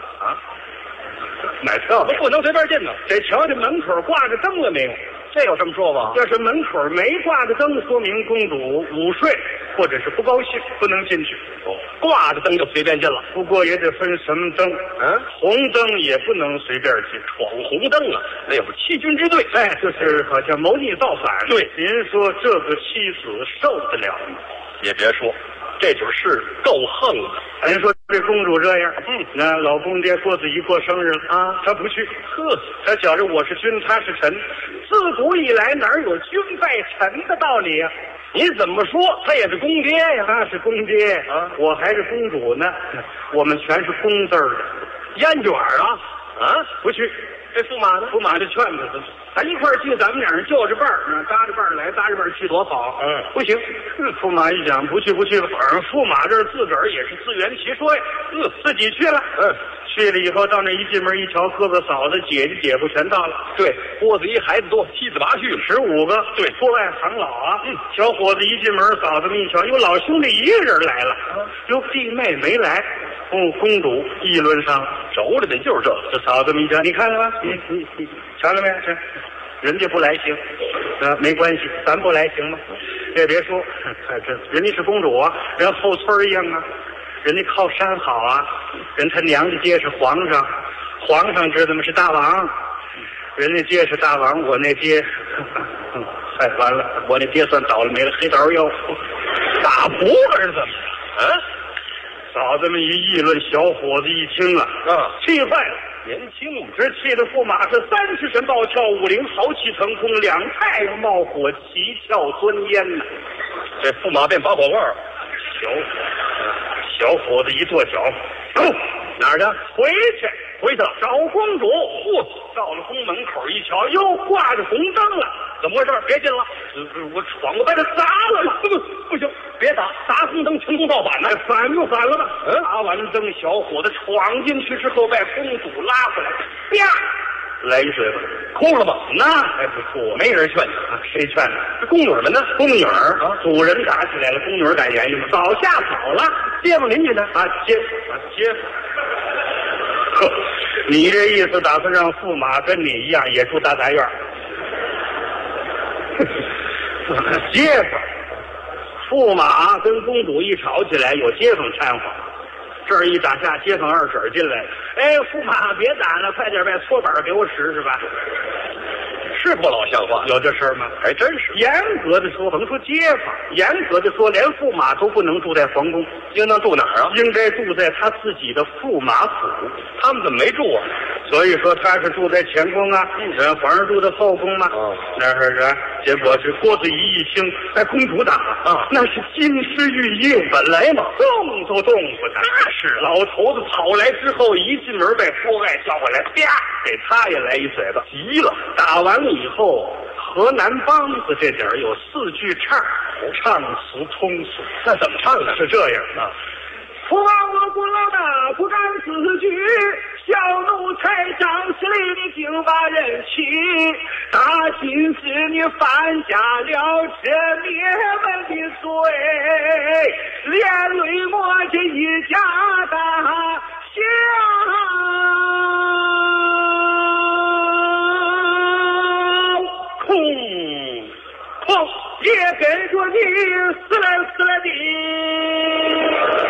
买票不能随便进呢， 得瞧这门口挂着灯了没有。 这有什么说法？ 要是门口没挂着灯，说明公主午睡或者是不高兴，不能进去。 挂着灯就随便进了， 不过也得分什么灯。红灯也不能随便进， 闯红灯啊，那有欺君之罪。 就是好像谋逆造反。 对， 您说这个妻子受得了吗？ 也别说，这就是够横的。 您说这公主这样，那老公爹郭子仪过生日了啊，她不去。她觉着我是君，他是臣，自古以来哪有君拜臣的道理啊？ 你怎么说他也是公爹呀？ 他是公爹啊，我还是公主呢，我们全是公字儿的。 烟卷啊， 不去。 这驸马呢？ 驸马就劝他，咱一块儿去，咱们俩人就着伴儿，搭着伴儿来，搭着伴儿去多好。不行。驸马一想，不去吧。反正驸马这自个儿也是自圆其说呀，自己去了。去了以后，到那一进门一瞧，哥哥嫂子、姐姐姐夫全到了。 对，郭子仪孩子多，7子8婿 ，15个。 对， 桌外行老啊。小伙子一进门，嫂子们一瞧，哟，老兄弟一个人来了。哟，弟妹没来。公主议论上， 轴着的就是这。 这嫂子们一瞧，你看了吗？你瞧了没？这人家不来行，没关系，咱不来行吗？这别说，这人家是公主啊，人后村一样啊。人家靠山好啊，人他娘家爹是皇上，皇上知道吗？是大王，人家爹是大王，我那爹，完了，我那爹算倒了霉了，黑桃腰， 打不了是怎么着？ 嫂子们一议论，小伙子一听气坏了。 年轻， 这气的驸马是30神暴跳，5灵豪气腾空，2太阳冒火，7窍钻烟呐。 这驸马变拔火罐了。 小伙子一跺脚， 哪儿去？ 回去了，找公主。到了宫门口一瞧，又挂着红灯了， 怎么回事？别进了， 我闯过把它砸了嘛！不行，别打红灯，成功造反呢！反就反了吧。打完了灯，小伙子闯进去之后，把公主拉回来，啪，来一水吧， 哭了吧？ 那还不错， 没人劝你， 谁劝呢？ 这宫女们呢？ 宫女主人打起来了，宫女敢言语吗？早下早了， 街坊邻居呢？ 街坊。 你这意思打算让驸马跟你一样也住大杂院？街坊，驸马跟公主一吵起来，有街坊掺和。这儿一打架，街坊二婶进来了。哎，驸马别打了，快点把搓板给我使是吧？ 是不老像话， 有这事儿吗？ 还真是。 严格的说，甭说街坊，严格的说，连驸马都不能住在皇宫， 应当住哪儿啊？ 应该住在他自己的驸马府。 他们怎么没住啊？ 所以说他是住在前宫啊，皇上住在后宫嘛。那是结果是郭子仪一听，哎，公主打啊，那是金枝玉叶，本来嘛，动都动不得。 那是老头子跑来之后，一进门被郭爱叫过来，啪，给他也来一嘴巴，急了。打完了以后，河南梆子这点有4句唱，唱词通俗。 那怎么唱呢？ 是这样啊。父王我国老大不敢自居，小奴才张起来你竟把人欺，大心是你犯下了这灭门的罪，连累我这一家大小。空也跟着你死了的。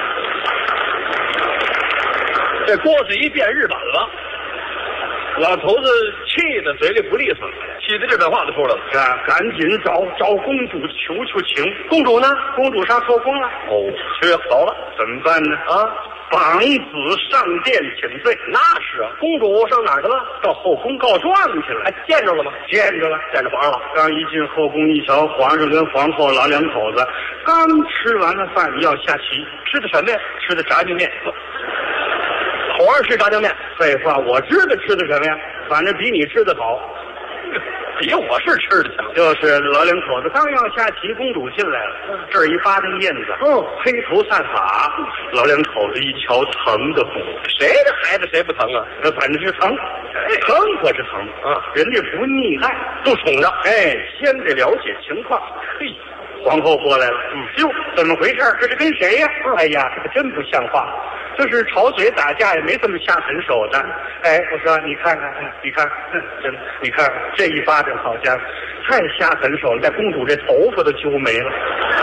这郭子仪变日本了，老头子气得嘴里不利索了，气得这番话都出来了。 啊，赶紧找公主求情。公主呢？公主上后宫了。 哦，去走了， 怎么办呢？ 啊， 绑子上殿请罪。 那是啊，公主上哪儿去了？ 到后宫告状去了。 还见着了吗？ 见着了， 见着皇上了。 刚一进后宫一瞧，皇上跟皇后老两口子刚吃完了饭要下棋， 吃的什么呀？ 吃的炸酱面。 皇上吃炸酱面？ 废话，我知道吃的什么呀？反正比你吃的好。 比我是吃的强。 就是老两口子刚要下棋，公主进来了，这儿一巴掌印子，披头散发。老两口子一瞧，疼的慌。 谁的孩子谁不疼啊？ 反正是疼，疼可是疼啊！人家不溺爱， 都宠着。 哎，先得了解情况。嘿，皇后过来了。哟，怎么回事？这是跟谁呀？哎呀，这个真不像话。就是吵嘴打架也没这么下狠手的。哎，我说你看看，你看，真，你看这一巴掌，好家伙，太下狠手了，把公主这头发都揪没了。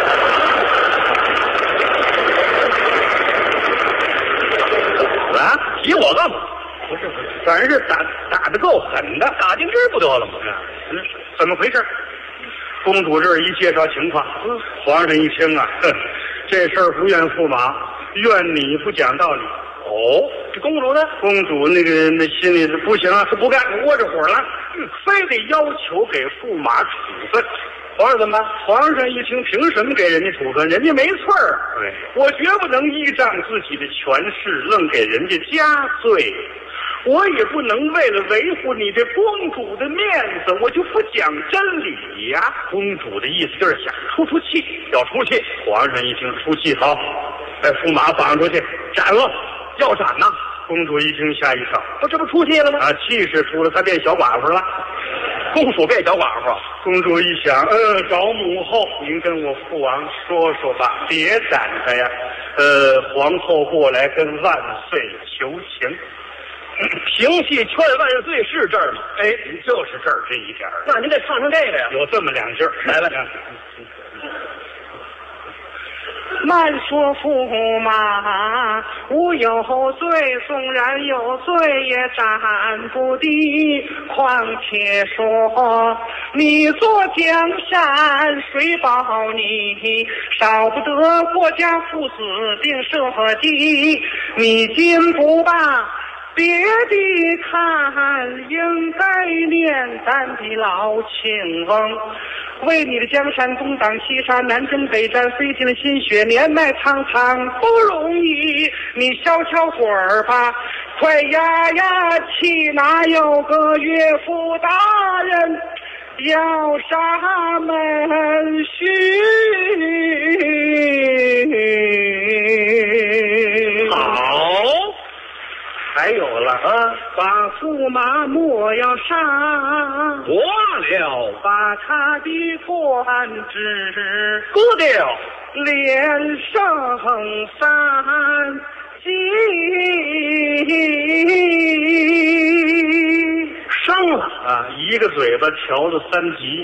啊，提我干嘛？ 不是，反正是打得够狠的， 打进这儿不得了吗？ 怎么回事？公主这儿一介绍情况，皇上一听啊，这事儿不怨驸马，怨你不讲道理。 哦，这公主呢？ 公主那心里是不行啊，是不干，窝着火了，非得要求给驸马处分。皇上怎么办？皇上一听，凭什么给人家处分？人家没错儿。对，我绝不能依仗自己的权势，愣给人家加罪。我也不能为了维护你这公主的面子，我就不讲真理呀。公主的意思就是想出气，要出气。皇上一听出气，好，把驸马绑出去斩了。 要斩呐！ 公主一听吓一跳， 这不出气了吗？ 啊，气势出了，她变小寡妇了。 公主变小寡妇， 公主一想，找母后，您跟我父王说说吧，别斩他呀。皇后过来跟万岁求情。 平戏劝万岁是这儿吗？ 哎，就是这儿这一点。 那您得唱这个呀？ 有这么2句， 来吧。 慢说驸马无有罪，纵然有罪也斩不敌。况且说你做江山，谁保你？少不得国家父子定社稷。你今不罢，别的看，应该念咱的老庆翁。为你的江山东挡西杀，南征北战，费尽了心血，年迈苍苍不容易。你消消火儿吧，快压压气，哪有个岳父大人要杀门婿？ 好。还有了啊， 把驸马莫要杀， 活了， 把他的官职割掉， 连胜3， 伤了啊！一个嘴巴调了3级，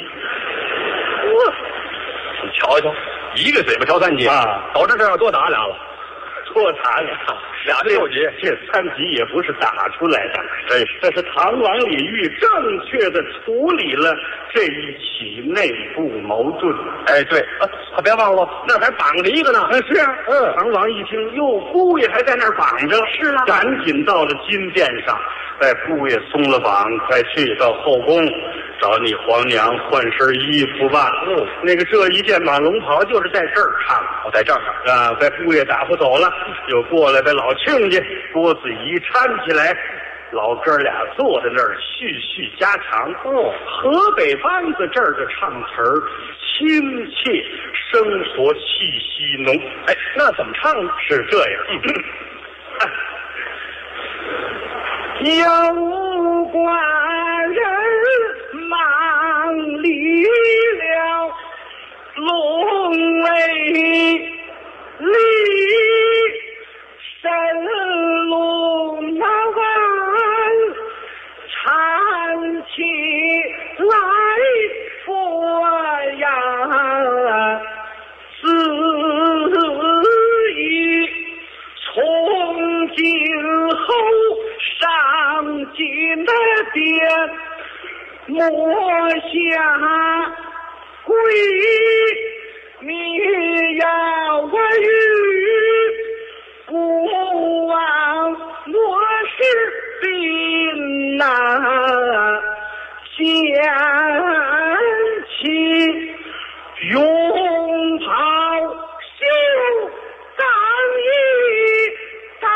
你瞧瞧，一个嘴巴调3级啊！ 导致这要多打俩了， 多打俩 6级， 这3级也不是打出来的，这是唐王李煜正确的处理了这一起内部矛盾。 哎，对，别忘了，那还绑着一个呢。 是啊，唐王一听，哟，姑爷还在那儿绑着， 是啊， 赶紧到了金殿上，在姑爷松了绑，快去到后宫找你皇娘换身衣服吧。那个这一件马龙袍就是在这儿唱， 在这儿啊，被姑爷打发走了，又过来被老亲家脖子一搀起来，老哥俩坐在那儿叙叙家常。河北梆子这儿的唱词儿亲切，生活气息浓。 哎，那怎么唱呢？ 是这样。有官人忙离了龙尾里，神龙那碗搀起来佛呀，自意从今后上进的殿，莫下跪，你要我与不忘我是兵呐，捡起拥抱袖当一当，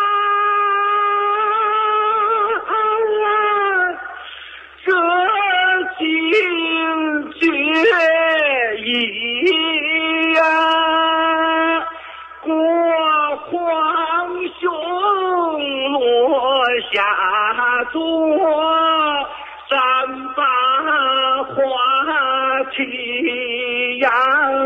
这惊觉意呀，过皇兄落下座，咱把话题呀。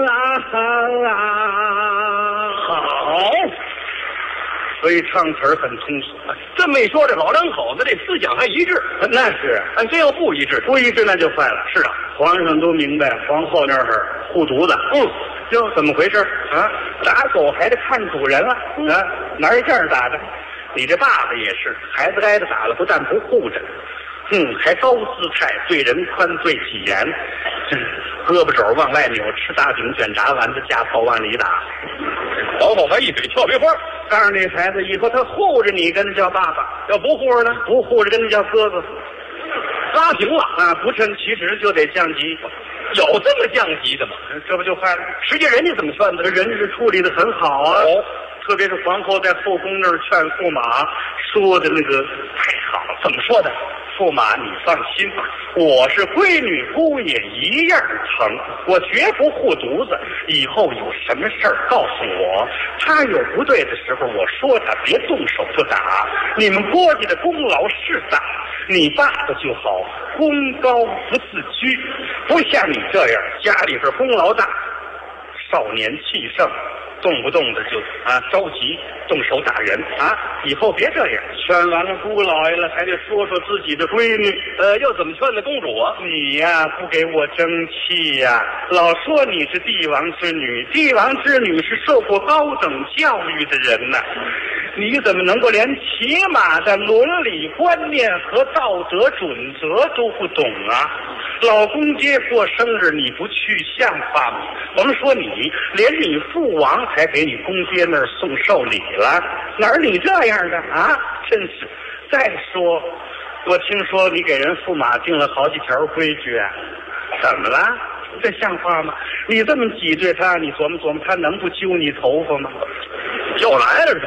好，所以唱词儿很通俗。 这么一说，这老两口子这思想还一致。 那是， 真要不一致， 不一致那就坏了。 是啊， 皇上都明白，皇后那儿护犊子。哟，怎么回事啊？打狗还得看主人啊！啊，哪一件打的？你这爸爸也是，孩子挨着打了，不但不护着，还高姿态，对人宽，对己严，胳膊肘往外扭，吃大饼卷炸丸子，架炮往里打。 皇后还一嘴俏梅花， 告诉那孩子，以后他护着你，跟他叫爸爸；要不护着呢，不护着跟他叫哥哥。 拉平了啊，不称其职就得降级。 有这么降级的吗？ 这不就坏了？ 实际人家怎么劝的？ 人家是处理的很好啊。特别是皇后在后宫那儿劝驸马，说的那个太好了。 怎么说的？ 驸马，你放心，我是闺女姑爷一样疼，我绝不护犊子。以后有什么事儿告诉我，他有不对的时候，我说他别动手就打。你们郭家的功劳是大，你爸爸就好，功高不自居，不像你这样家里边功劳大，少年气盛。动不动的就着急动手打人啊！以后别这样。劝完了姑老爷了，还得说说自己的闺女。 又怎么劝的公主啊？ 你呀，不给我争气呀！老说你是帝王之女，帝王之女是受过高等教育的人呐。你怎么能够连起码的伦理观念和道德准则都不懂啊？老公爹过生日你不去像话吗？甭说你，连你父王还给你公爹那儿送寿礼了，哪儿你这样的啊？真是！再说，我听说你给人驸马定了好几条规矩啊，怎么了？这像话吗？你这么挤兑他，你琢磨琢磨，他能不揪你头发吗？ 又来了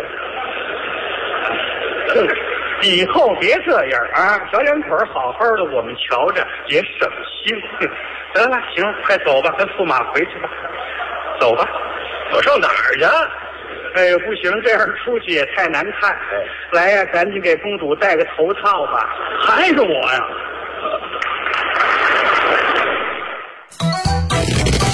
以后别这样啊！小两口好好的，我们瞧着也省心。得了，行，快走吧，跟驸马回去吧。走吧， 我上哪儿去？ 哎呦，不行，这样出去也太难看。来呀，赶紧给公主戴个头套吧。 还是我呀？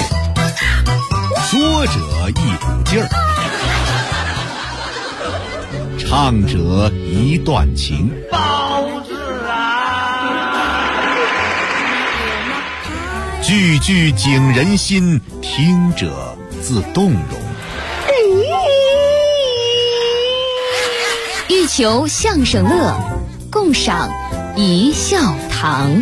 说者一股劲儿。 唱者一段情。 包子啊， 句句景人心，听者自动容。 欲求相声乐，共赏一笑堂。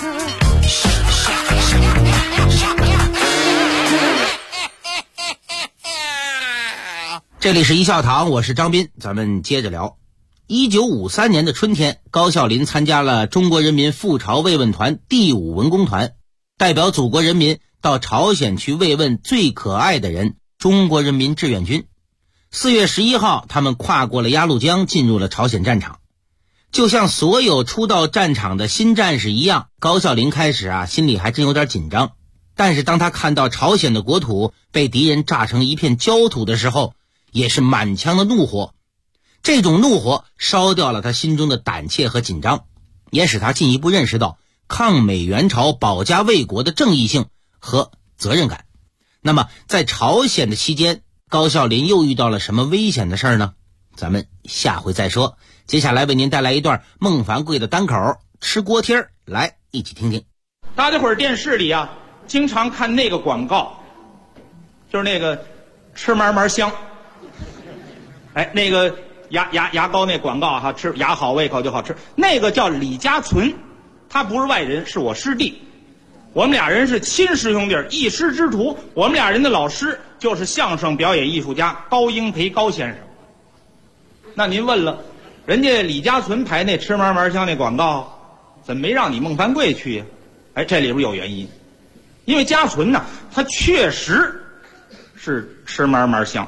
这里是一笑堂，我是张斌，咱们接着聊。1953年的春天，高孝林参加了中国人民赴朝慰问团第5文工团，代表祖国人民到朝鲜去慰问最可爱的人——中国人民志愿军。4月11号，他们跨过了鸭绿江，进入了朝鲜战场。就像所有初到战场的新战士一样，高孝林开始心里还真有点紧张。但是当他看到朝鲜的国土被敌人炸成一片焦土的时候，也是满腔的怒火。这种怒火烧掉了他心中的胆怯和紧张，也使他进一步认识到抗美援朝保家卫国的正义性和责任感。那么在朝鲜的期间，高孝林又遇到了什么危险的事儿呢？咱们下回再说。接下来为您带来一段孟凡贵的单口吃锅贴儿，来一起听听。 大家伙儿电视里经常看那个广告，就是那个吃嘛嘛香，那个牙膏那广告吃牙好胃口就好吃，那个叫李家存，他不是外人，是我师弟，我们俩人是亲师兄弟，一师之徒。我们俩人的老师就是相声表演艺术家高英培高先生。那您问了，人家李家存排那吃嘛嘛香那广告，怎么没让你孟凡贵去呀？这里边有原因，因为家存呢，他确实是吃嘛嘛香。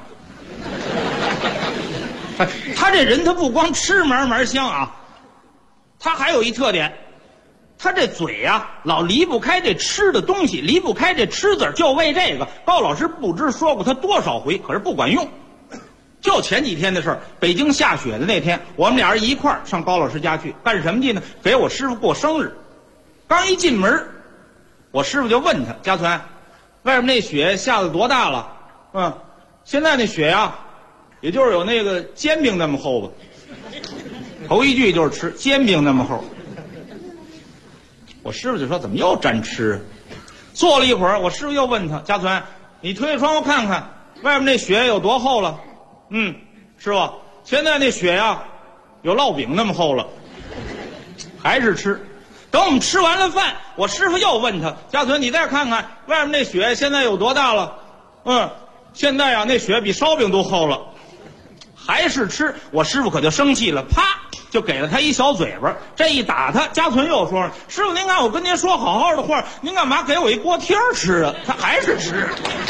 他这人他不光吃嘛嘛香他还有一特点，他这嘴老离不开这吃的东西，离不开这吃字，就为这个高老师不知说过他多少回，可是不管用。就前几天的事儿，北京下雪的那天，我们俩人一块儿上高老师家去干什么去呢？给我师傅过生日。刚一进门，我师傅就问他：家存，外面那雪下了多大了？现在那雪也就是有那个煎饼那么厚吧。头一句就是吃煎饼那么厚。我师傅就说：怎么又沾吃？坐了一会儿，我师傅又问他：家存，你推开窗户看看，外面那雪有多厚了？师傅，现在那雪有烙饼那么厚了。还是吃。等我们吃完了饭，我师傅又问他：家存，你再看看外面那雪现在有多大了？现在那雪比烧饼都厚了。还是吃。我师傅可就生气了，啪就给了他一小嘴巴。这一打他，家存又说：师傅您看我跟您说好好的话，您干嘛给我一锅贴吃啊？他还是吃。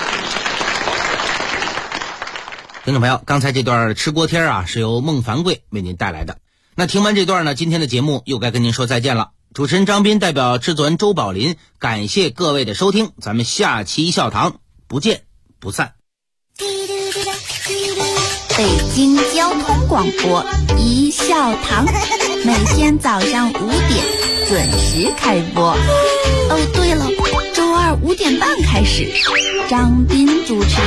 听众朋友，刚才这段吃锅贴是由孟凡贵为您带来的。那听完这段呢，今天的节目又该跟您说再见了。主持人张斌代表制作人周宝林，感谢各位的收听，咱们下期一笑堂不见不散。 北京交通广播一笑堂，每天早上5点准时开播。对了，周二5点半开始，张斌主持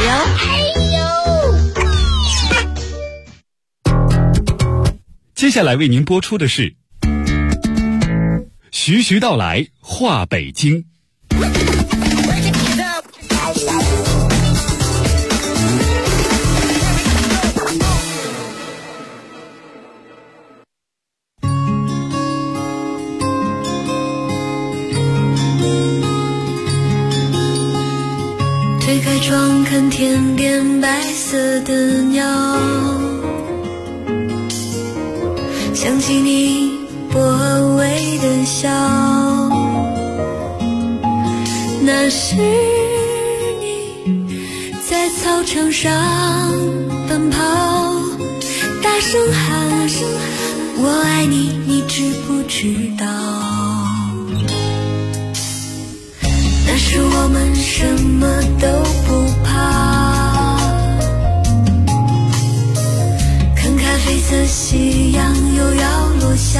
接下来为您播出的是徐徐道来话北京。 推开窗看天边白色的鸟，想起你薄微的笑，那是你在操场上奔跑，大声喊我爱你，你知不知道？那时我们什么都不怕，看咖啡色夕阳又要落下，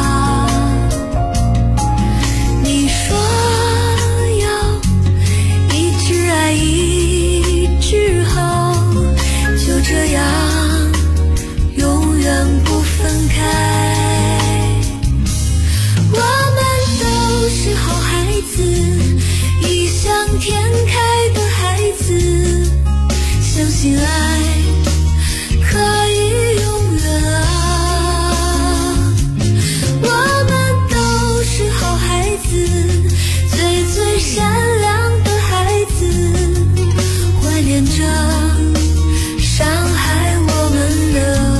你说要一直爱一直好，就这样永远信爱可以永远啊。我们都是好孩子，最善良的孩子，怀念着伤害我们的。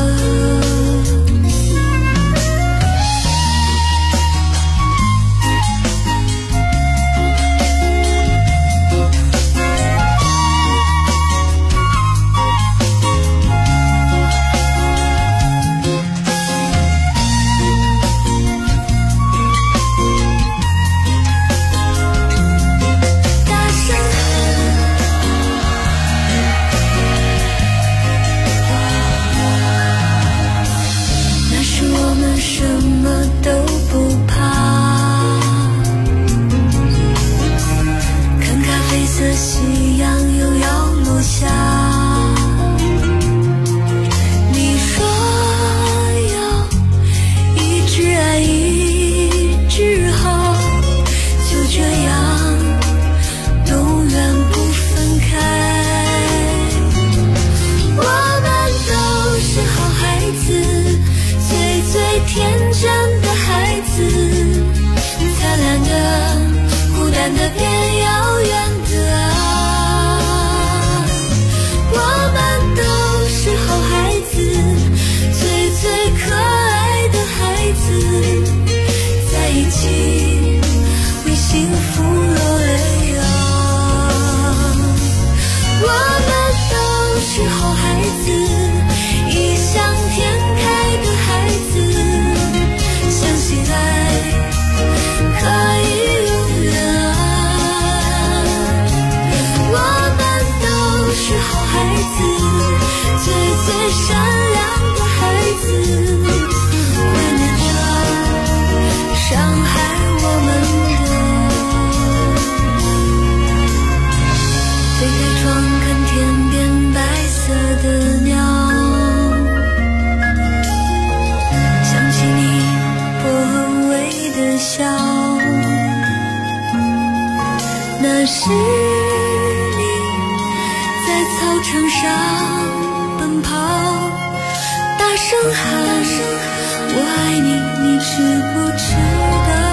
那是你在操场上奔跑，大声喊我爱你，你知不知道？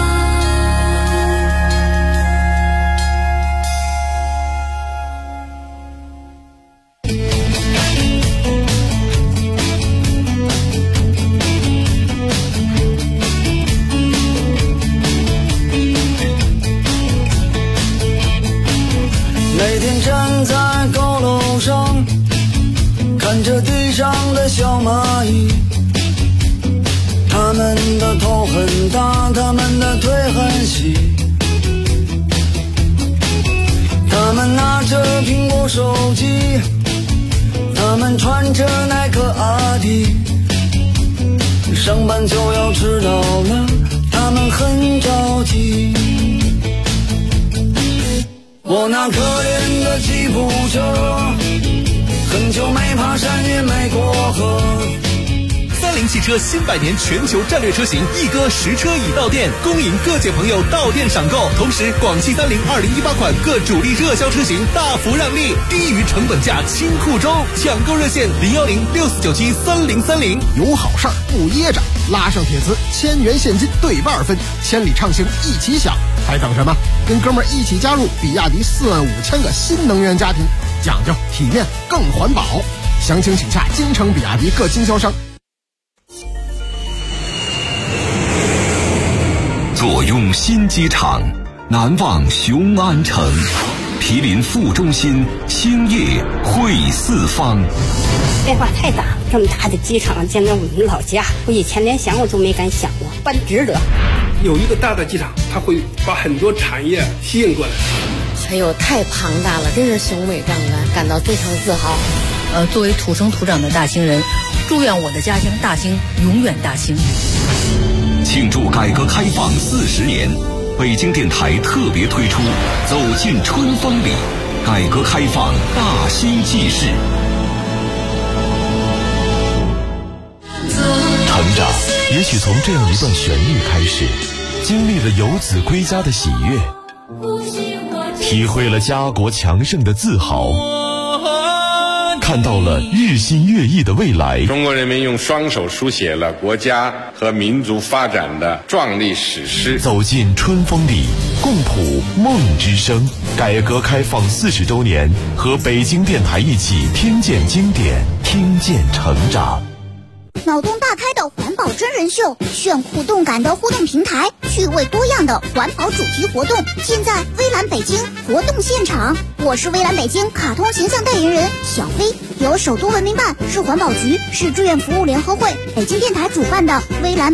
每天站在高楼上，看着地上的小蚂蚁，它们的头很大，它们的腿很细，它们拿着苹果手机，它们穿着耐克阿迪，上班就要迟到了，它们很着急。我那可怜的吉普车，很久没爬山也没过河。 30汽车新100年全球战略车型一哥实车已到店，恭迎各界朋友到店赏购。同时，广汽30 2018款各主力热销车型大幅让利，低于成本价清库中，抢购热线01064973030。 有好事儿不噎着，拉上铁磁，1000元现金对半分，千里畅行一起享，还等什么？跟哥们儿一起加入比亚迪45000个新能源家庭，讲究体面更环保。详情请洽京城比亚迪各经销商。 坐拥新机场，难忘雄安城，毗邻副中心，兴业汇四方。 变化太大，这么大的机场见到我们老家，我以前连想我都没敢想过，办值得。 有一个大的机场，它会把很多产业吸引过来。 哎呦，太庞大了，真是雄伟壮观，感到非常自豪。 作为土生土长的大兴人，祝愿我的家乡大兴永远大兴。 庆祝改革开放40年，北京电台特别推出《走进春风里》，改革开放大兴纪事。 成长也许从这样一段旋律开始，经历了游子归家的喜悦，体会了家国强盛的自豪。 看到了日新月异的未来。 中国人民用双手书写了国家和民族发展的壮丽史诗。 走进春风里，共谱梦之声。改革开放40周年，和北京电台一起听见经典，听见成长。 脑洞大开的环保真人秀，炫酷动感的互动平台，趣味多样的环保主题活动，尽在微蓝北京活动现场。我是微蓝北京卡通形象代言人小飞，由首都文明办、市环保局、市志愿服务联合会、北京电台主办的微蓝